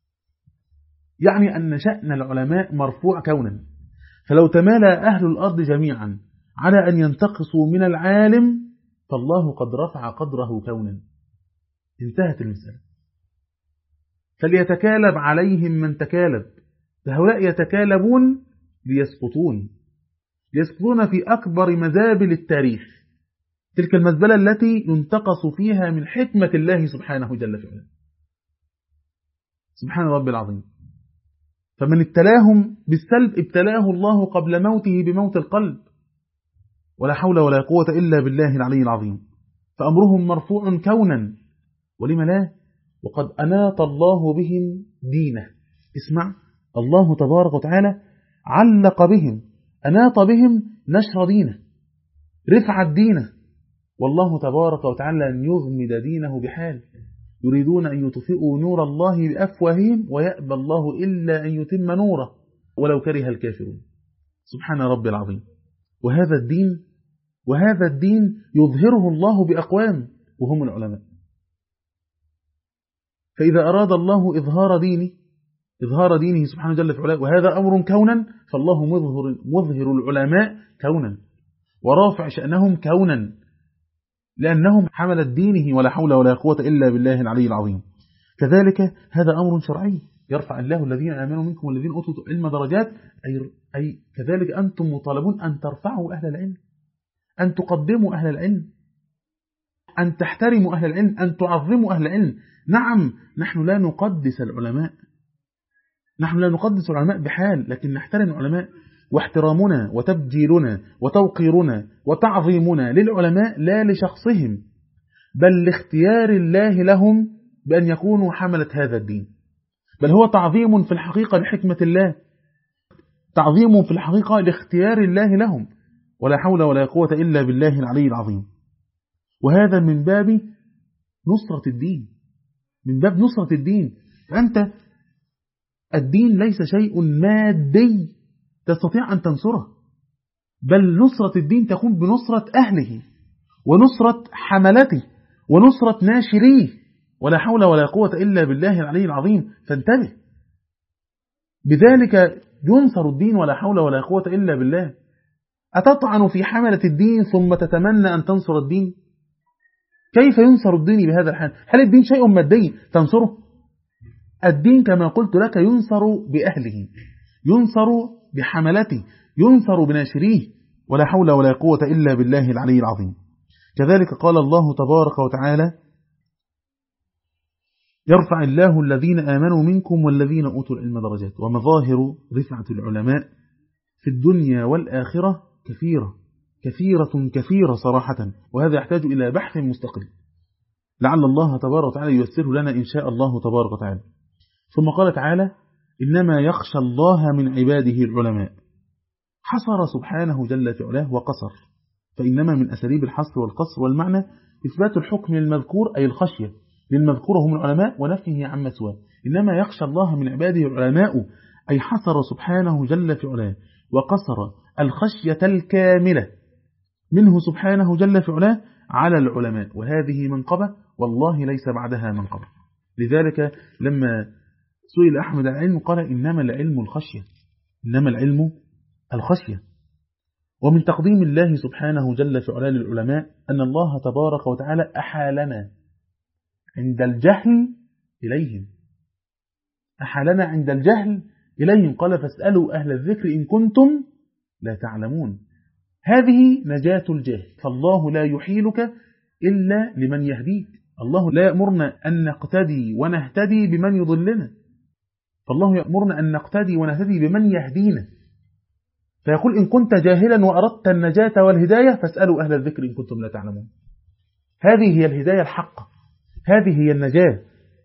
يعني أن شأن العلماء مرفوع كونا، فلو تمالى أهل الأرض جميعا على أن ينتقصوا من العالم فالله قد رفع قدره كونا، انتهت المسألة. فليتكالب عليهم من تكالب، فهؤلاء يتكالبون ليسقطون، يسقطون في أكبر مزابل التاريخ، تلك المزبلة التي ينتقص فيها من حكمة الله سبحانه جل في علاه. سبحان رب العظيم. فمن ابتلاهم بالسلب ابتلاه الله قبل موته بموت القلب، ولا حول ولا قوة إلا بالله العلي العظيم. فأمرهم مرفوع كونا، ولم لا؟ وقد أناط الله بهم دينه. اسمع، الله تبارك وتعالى علق بهم، أناط بهم نشر دينه، رفع دينه، والله تبارك وتعالى أن يغمد دينه بحال، يريدون أن يطفئوا نور الله بأفواههم ويأبى الله إلا أن يتم نوره ولو كره الكافرون. سبحان ربي العظيم. وهذا الدين وهذا الدين يظهره الله بأقوام وهم العلماء. فإذا أراد الله إظهار دينه إظهار دينه سبحانه جل في علاه، وهذا أمر كونا، فالله مظهر, مظهر العلماء كونا ورافع شأنهم كونا، لأنهم حملت دينه ولا حول ولا قوة إلا بالله العلي العظيم. كذلك هذا أمر شرعي، يرفع الله الذين آمنوا منكم والذين أوتوا العلم درجات، أي, أي كذلك أنتم مطالبون أن ترفعوا أهل العلم، أن تقدموا أهل العلم، أن تحترموا أهل العلم، أن تعظموا أهل العلم. نعم، نحن لا نقدس العلماء، نحن لا نقدس العلماء بحال، لكن نحترم العلماء، واحترامنا وتبجيلنا وتوقيرنا وتعظيمنا للعلماء لا لشخصهم، بل لاختيار الله لهم بأن يكونوا حملة هذا الدين، بل هو تعظيم في الحقيقة لحكمة الله. تعظيم في الحقيقة لاختيار الله لهم، ولا حول ولا قوة إلا بالله العلي العظيم. وهذا من باب نصرة الدين، من باب نصرة الدين. فأنت الدين ليس شيء مادي تستطيع أن تنصره، بل نصرة الدين تكون بنصرة أهله ونصرة حملته ونصرة ناشريه، ولا حول ولا قوة إلا بالله العلي العظيم. فانتبه، بذلك ينصر الدين، ولا حول ولا قوة إلا بالله. أتطعن في حملة الدين ثم تتمنى أن تنصر الدين؟ كيف ينصر الدين بهذا الحال؟ هل الدين شيء مادي تنصره؟ الدين كما قلت لك ينصر بأهله، ينصر بحملته، ينصر بناشريه، ولا حول ولا قوة إلا بالله العلي العظيم. كذلك قال الله تبارك وتعالى: يرفع الله الذين آمنوا منكم والذين أوتوا العلم درجات. ومظاهر رفعة العلماء في الدنيا والآخرة كثيرة كثيرة كثيرة صراحة، وهذا يحتاج إلى بحث مستقل، لعل الله تبارك وتعالى ييسره لنا إن شاء الله تبارك وتعالى. ثم قال تعالى: إنما يخشى الله من عباده العلماء. حصر سبحانه جل في علاه وقصر، فإنما من أساليب الحصر والقصر والمعنى إثبات الحكم للمذكور أي الخشية للمذكور هم العلماء ونفيه عما سواه. إنما يخشى الله من عباده العلماء، أي حصر سبحانه جل في علاه وقصر الخشية الكاملة منه سبحانه جل في علاه على العلماء، وهذه منقبة والله ليس بعدها منقبة. لذلك لما سئل أحمد عن العلم قال: إنما العلم الخشية، إنما العلم الخشية. ومن تقديم الله سبحانه جل في علاه للعلماء أن الله تبارك وتعالى أحالنا عند الجهل إليهم، أحالنا عند الجهل إليهم. قال: فاسألوا أهل الذكر إن كنتم لا تعلمون. هذه نجاة الجهل، فالله لا يحيلك إلا لمن يهديك. الله لا يأمرنا أن نقتدي ونهتدي بمن يضلنا، فالله يأمرنا أن نقتدي ونهتدي بمن يهدينا. فيقول: إن كنت جاهلا وأردت النجاة والهداية فاسألوا أهل الذكر إن كنتم لا تعلمون. هذه هي الهداية الحقة، هذه هي النجاة.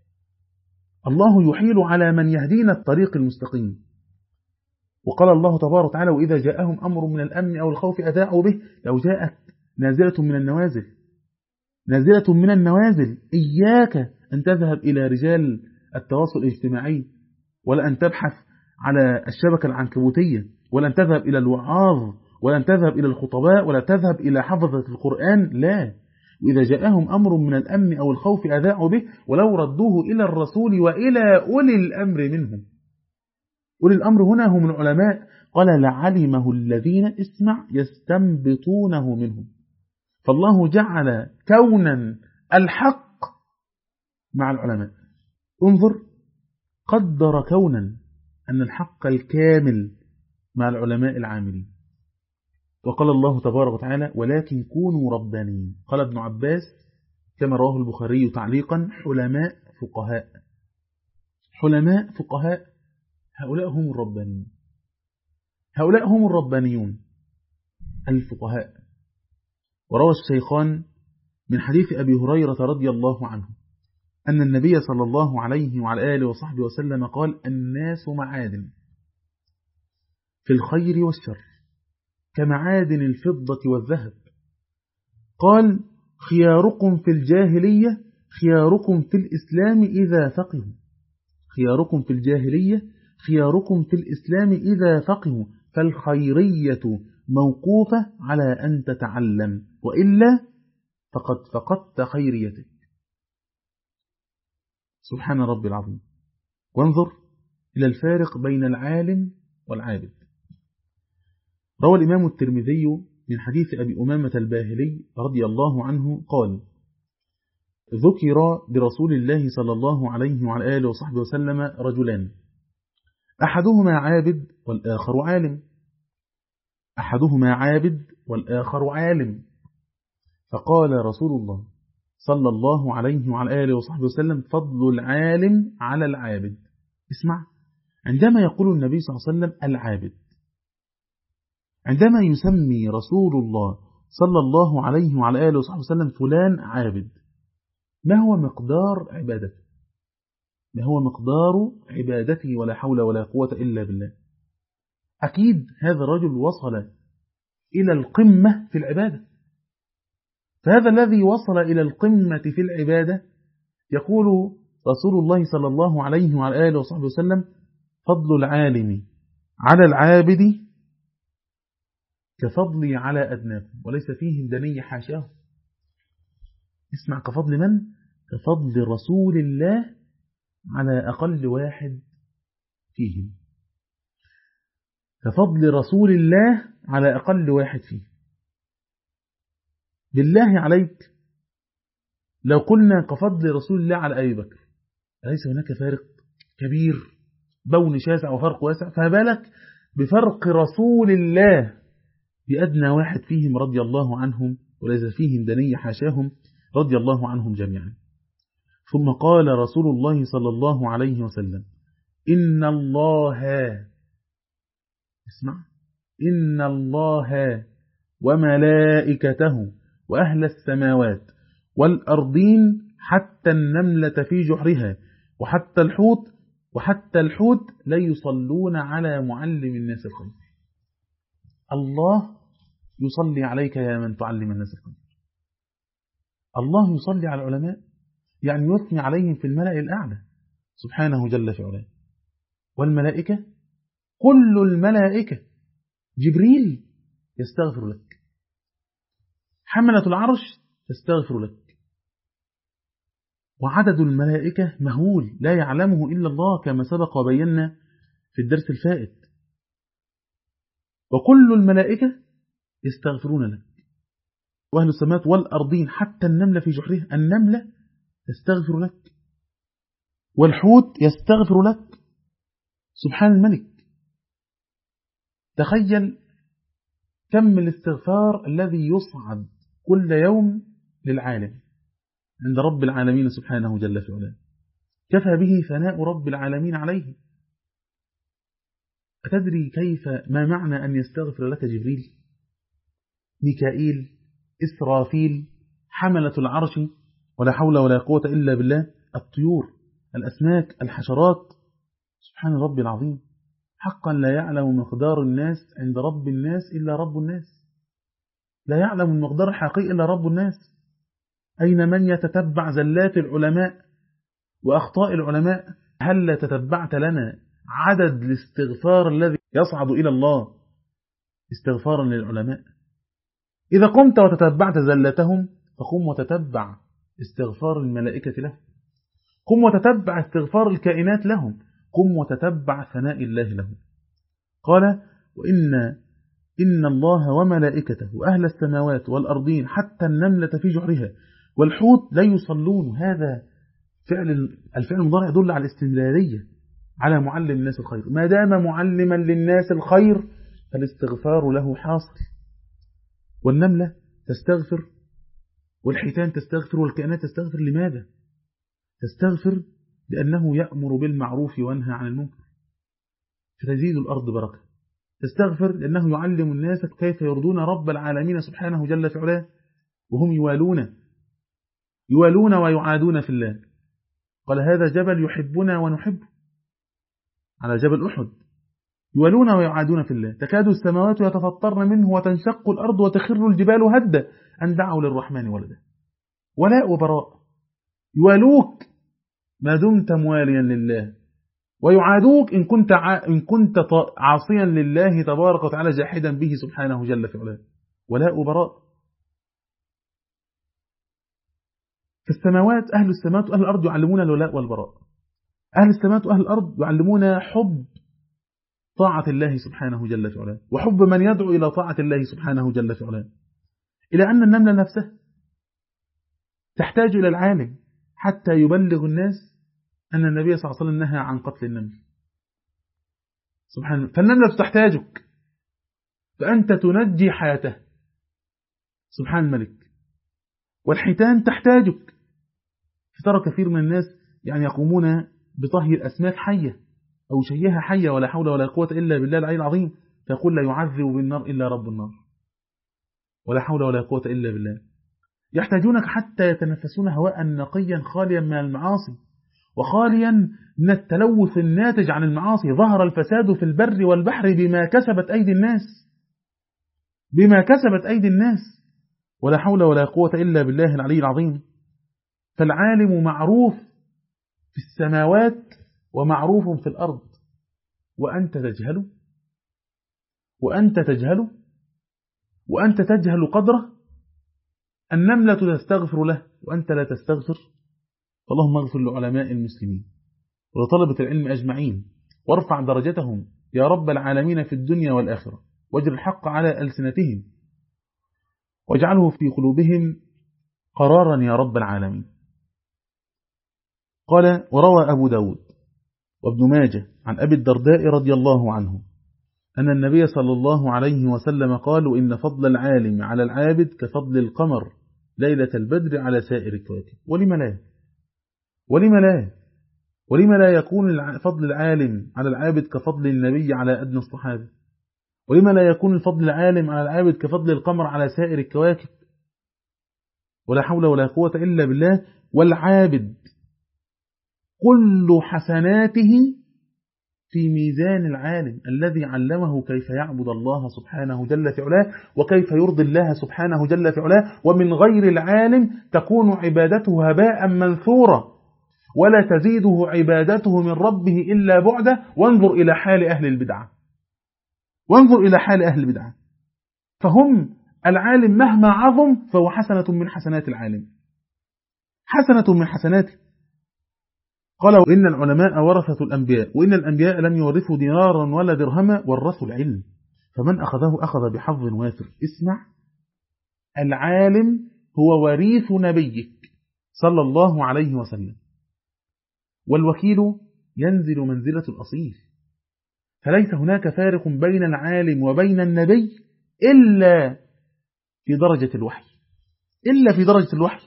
الله يحيل على من يهدينا الطريق المستقيم. وقال الله تبارك وتعالى: وإذا جاءهم أمر من الأمن أو الخوف أذاعوا به. لو جاءت نازلة من النوازل، نازلة من النوازل، إياك أن تذهب إلى رجال التواصل الاجتماعي، ولا أن تبحث على الشبكة العنكبوتية، ولا أن تذهب إلى الوعاظ، ولا أن تذهب إلى الخطباء، ولا تذهب إلى حفظة القرآن. لا، وإذا جاءهم أمر من الأمن أو الخوف أذاعوا به ولو ردوه إلى الرسول وإلى أولي الأمر منهم. أولي الأمر هنا هم العلماء. قال: لعلمه الذين اسمع يستنبطونه منهم. فالله جعل كونا الحق مع العلماء. انظر، قدر كونا أن الحق الكامل مع العلماء العاملين. وقال الله تبارك وتعالى: ولكن كونوا ربانيين. قال ابن عباس كما رواه البخاري تعليقا: حلماء فقهاء. حلماء فقهاء، هؤلاء هم الربانيون، هؤلاء هم الربانيون الفقهاء. وروى الشيخان من حديث أبي هريرة رضي الله عنه أن النبي صلى الله عليه وعلى آله وصحبه وسلم قال: الناس معادن في الخير والشر كمعادن الفضة والذهب. قال: خياركم في الجاهلية خياركم في الإسلام إذا فقهوا. خياركم في الجاهلية خياركم في الإسلام إذا فقهوا. فالخيرية موقوفة على أن تتعلم، وإلا فقد فقدت خيريتك. سبحان ربي العظيم. وانظر إلى الفارق بين العالم والعابد. روى الإمام الترمذي من حديث أبي أمامة الباهلي رضي الله عنه قال: ذكر برسول الله صلى الله عليه وعلى آله وصحبه وسلم رجلان، أحدهما عابد والآخر عالم. أحدهما عابد والآخر عالم. فقال رسول الله صلى الله عليه وعلى آله وصحبه وسلم: فضل العالم على العابد. اسمع، عندما يقول النبي صلى الله عليه وسلم العابد، عندما يسمي رسول الله صلى الله عليه وعلى آله وصحبه وسلم فلان عابد، ما هو مقدار عبادته؟ ما هو مقدار عبادته؟ ولا حول ولا قوة إلا بالله. أكيد هذا الرجل وصل إلى القمة في العبادة. فهذا الذي وصل إلى القمة في العبادة يقول رسول الله صلى الله عليه وعلى آله وصحبه وسلم: فضل العالم على العابد كفضلي على أدناكم وليس فيهم دني حاشاه. اسمع، كفضل من؟ كفضل رسول الله على أقل واحد فيهم. كفضل رسول الله على أقل واحد فيهم. بالله عليك لو قلنا كفضل رسول الله على أبي بكر، أليس هناك فارق كبير، بون شاسع وفرق واسع؟ فبالك بفرق رسول الله بأدنى واحد فيهم رضي الله عنهم وليس فيهم دني حاشاهم رضي الله عنهم جميعا. ثم قال رسول الله صلى الله عليه وسلم: إن الله، اسمع، إن الله وملائكته وأهل السماوات والأرضين حتى النملة في جحرها وحتى الحوت وحتى الحوت لا يصلون على معلم الناس الخير. الله يصلي عليك يا من تعلم الناس الخير. الله يصلي على العلماء، يعني يثني عليهم في الملأ الأعلى سبحانه جل في علاه. والملائكة، كل الملائكة، جبريل يستغفر لك، حملة العرش تستغفر لك، وعدد الملائكة مهول لا يعلمه إلا الله كما سبق وبينا في الدرس الفائت. وكل الملائكة يستغفرون لك، وأهل السماوات والأرضين حتى النملة في جحرها، النملة تستغفر لك، والحوت يستغفر لك. سبحان الملك. تخيل كم الاستغفار الذي يصعد كل يوم للعالم عند رب العالمين سبحانه جل في علاه، كفى به ثناء رب العالمين عليه. أتدري كيف ما معنى أن يستغفر لك جبريل، ميكائيل، إسرافيل، حملة العرش، ولا حول ولا قوة إلا بالله، الطيور، الأسماك، الحشرات. سبحان ربي العظيم. حقا لا يعلم مقدار الناس عند رب الناس إلا رب الناس، لا يعلم المقدار الحقيقي إلا رب الناس. أين من يتتبع زلات العلماء وأخطاء العلماء؟ هل تتبعت لنا عدد الاستغفار الذي يصعد إلى الله استغفارا للعلماء؟ إذا قمت وتتبعت زلتهم فقم وتتبع استغفار الملائكة له، قم وتتبع استغفار الكائنات لهم، قم وتتبع ثناء الله لهم. قال: وإن إن الله وملائكته وأهل السماوات والأرضين حتى النملة في جحرها والحوت لا يصلون. هذا فعل الفعل المضارع يدل على الاستمرارية على معلم الناس الخير. ما دام معلما للناس الخير فالاستغفار له حاصل. والنملة تستغفر، والحيتان تستغفر، والكائنات تستغفر. لماذا؟ تستغفر لأنه يأمر بالمعروف وينهى عن المنكر فتزيد الأرض بركة. تستغفر لأنه يعلم الناس كيف يرضون رب العالمين سبحانه جل في علاه وهم يوالون يوالون ويعادون في الله. قال: هذا جبل يحبنا ونحبه، على جبل أحد، يوالون ويعادون في الله، تكاد السماوات يتفطرن منه وتنشق الأرض وتخر الجبال هدا أن دعوا للرحمن ولدا. ولاء وبراء. يوالوك ما دمت مواليا لله، ويعادوك إن كنت إن كنت عاصيا لله تبارك وتعالى جاحدا به سبحانه جل في علاه. ولاء وبراء. في السماوات أهل السماوات وأهل الأرض يعلمون الولاء والبراء. أهل السماوات وأهل الأرض يعلمون حب طاعة الله سبحانه جل في علاه، وحب من يدعو إلى طاعة الله سبحانه جل في علاه، إلى أن النملة نفسها تحتاج إلى العالم حتى يبلغ الناس أن النبي صلى الله عليه وسلم نهى عن قتل النمل. سبحانه. فالنملة تحتاجك، فأنت تنجي حياته. سبحان الملك. والحيتان تحتاجك، فترى كثير من الناس يعني يقومون بطهي الأسماك حية أو شيئها حية ولا حول ولا قوة إلا بالله العلي العظيم، فيقول: لا يعذب بالنار إلا رب النار، ولا حول ولا قوة إلا بالله. يحتاجونك حتى يتنفسون هواء نقيا خاليا من المعاصي، وخاليا من التلوث الناتج عن المعاصي. ظهر الفساد في البر والبحر بما كسبت أيدي الناس بما كسبت أيدي الناس ولا حول ولا قوة إلا بالله العلي العظيم. فالعالم معروف في السماوات ومعروف في الأرض، وأنت تجهله وأنت تجهله وأنت تجهل قدره. النملة تستغفر له وأنت لا تستغفر. اللهم اغفر لعلماء المسلمين ولطلبة العلم أجمعين، وارفع درجتهم يا رب العالمين في الدنيا والآخرة، واجر الحق على ألسنتهم، واجعله في قلوبهم قرارا يا رب العالمين. قال: وروى أبو داود وابن ماجه عن أبي الدرداء رضي الله عنه أن النبي صلى الله عليه وسلم قال: إن فضل العالم على العابد كفضل القمر ليلة البدر على سائر الكواكب. ولم لا ولم لا ولم لا يكون فضل العالم على العابد كفضل النبي على أدنى الصحابة؟ ولم لا يكون الفضل العالم على العابد كفضل القمر على سائر الكواكب؟ ولا حول ولا قوة إلا بالله. والعابد كل حسناته في ميزان العالم الذي علمه كيف يعبد الله سبحانه جل في علاه، وكيف يرضي الله سبحانه جل في علاه. ومن غير العالم تكون عبادته هباء منثورا، ولا تزيده عبادته من ربه إلا بعده. وانظر إلى حال أهل البدعة وانظر إلى حال أهل البدعة فهم العالم مهما عظم فهو حسنة من حسنات العالم، حسنة من حسناته. قالوا: إن العلماء ورثة الأنبياء، وإن الأنبياء لم يورثوا دينارا ولا درهما، ورثوا العلم، فمن أخذه أخذ بحظ وافر. اسمع، العالم هو وريث نبيك صلى الله عليه وسلم، والوكيل ينزل منزلة الأصيل. فليس هناك فارق بين العالم وبين النبي إلا في درجة الوحي إلا في درجة الوحي.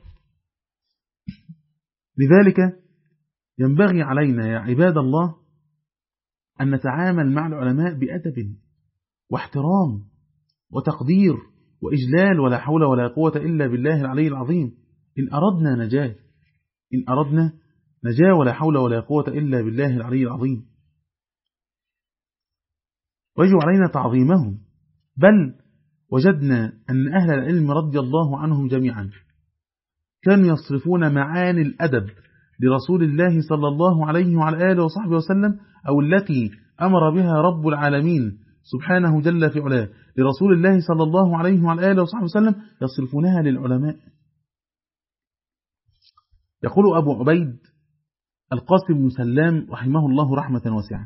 لذلك ينبغي علينا يا عباد الله أن نتعامل مع العلماء بأدب واحترام وتقدير وإجلال، ولا حول ولا قوة إلا بالله العلي العظيم. إن أردنا نجاة إن أردنا نجاة ولا حول ولا قوة إلا بالله العلي العظيم. ويجب علينا تعظيمهم، بل وجدنا أن أهل العلم رضي الله عنهم جميعا كانوا يصرفون معاني الأدب لرسول الله صلى الله عليه وعلى آله وصحبه وسلم، أو التي أمر بها رب العالمين سبحانه جل في علاه لرسول الله صلى الله عليه وعلى آله وصحبه وسلم، يصرفونها للعلماء. يقول أبو عبيد القاسم بن سلام رحمه الله رحمة واسعة: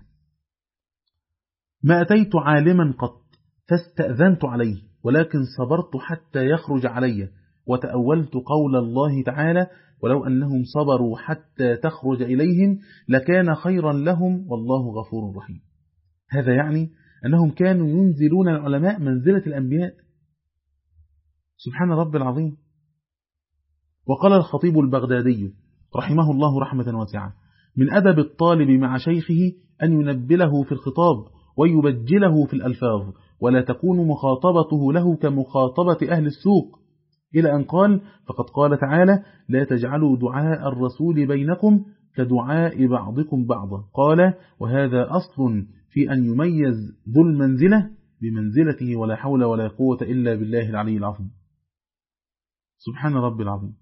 ما أتيت عالما قط فاستأذنت عليه، ولكن صبرت حتى يخرج علي، وتأولت قول الله تعالى: ولو أنهم صبروا حتى تخرج إليهم لكان خيرا لهم والله غفور رحيم. هذا يعني أنهم كانوا ينزلون العلماء منزلة الأنبياء. سبحان رب العظيم. وقال الخطيب البغدادي رحمه الله رحمة واسعة: من أدب الطالب مع شيخه أن ينبله في الخطاب ويبجله في الألفاظ، ولا تكون مخاطبته له كمخاطبة أهل السوق، إلى أن قال: فقد قال تعالى: لا تجعلوا دعاء الرسول بينكم كدعاء بعضكم بعضا. قال: وهذا أصل في أن يميز ذو المنزلة بمنزلته، ولا حول ولا قوة إلا بالله العلي العظيم. سبحان رب العظيم.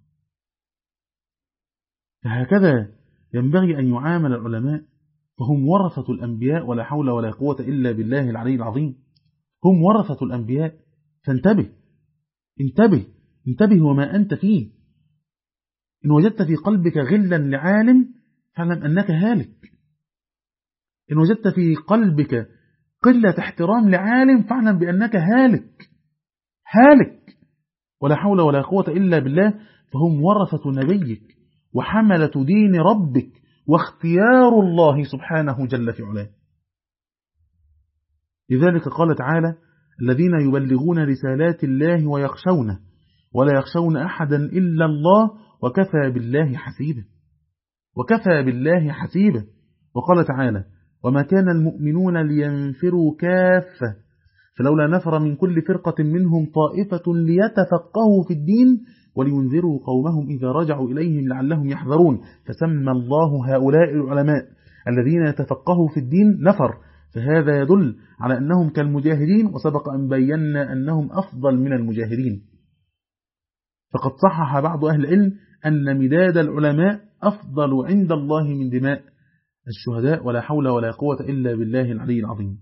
فهكذا ينبغي أن يعامل العلماء، فهم ورثة الأنبياء، ولا حول ولا قوة إلا بالله العلي العظيم. هم ورثة الأنبياء، فانتبه انتبه انتبه وما أنت فيه. إن وجدت في قلبك غلا لعالم فاعلم أنك هالك. إن وجدت في قلبك قلة احترام لعالم فاعلم بأنك هالك هالك ولا حول ولا قوة إلا بالله. فهم ورثة نبيك وحملة دين ربك واختيار الله سبحانه جل في علاه. لذلك قال تعالى: الذين يبلغون رسالات الله ويخشونه ولا يخشون أحدا إلا الله وكفى بالله حسيبا وكفى بالله حسيبا. وقال تعالى: وما كان المؤمنون لينفروا كافة فلولا نفر من كل فرقة منهم طائفة ليتفقهوا في الدين ولينذروا قومهم إذا رجعوا إليهم لعلهم يحذرون، فسمى الله هؤلاء العلماء الذين يتفقهوا في الدين نفر، فهذا يدل على أنهم كالمجاهدين، وسبق أن بينا أنهم أفضل من المجاهدين. فقد صحح بعض أهل العلم أن مداد العلماء أفضل عند الله من دماء الشهداء، ولا حول ولا قوة إلا بالله العلي العظيم.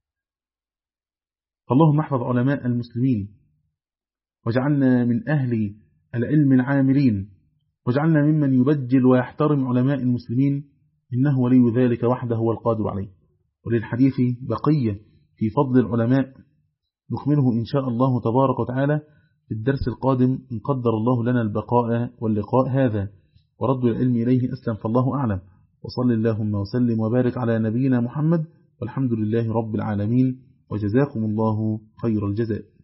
فاللهم احفظ علماء المسلمين، واجعلنا من أهل العلم العاملين، واجعلنا ممن يبجل ويحترم علماء المسلمين، إنه ولي ذلك وحده هو القادر عليه. وللحديث بقية في فضل العلماء نكمله إن شاء الله تبارك وتعالى في الدرس القادم إن قدر الله لنا البقاء واللقاء هذا، ورد العلم إليه أسلم، فالله أعلم. وصل اللهم وسلم وبارك على نبينا محمد، والحمد لله رب العالمين، وجزاكم الله خير الجزاء.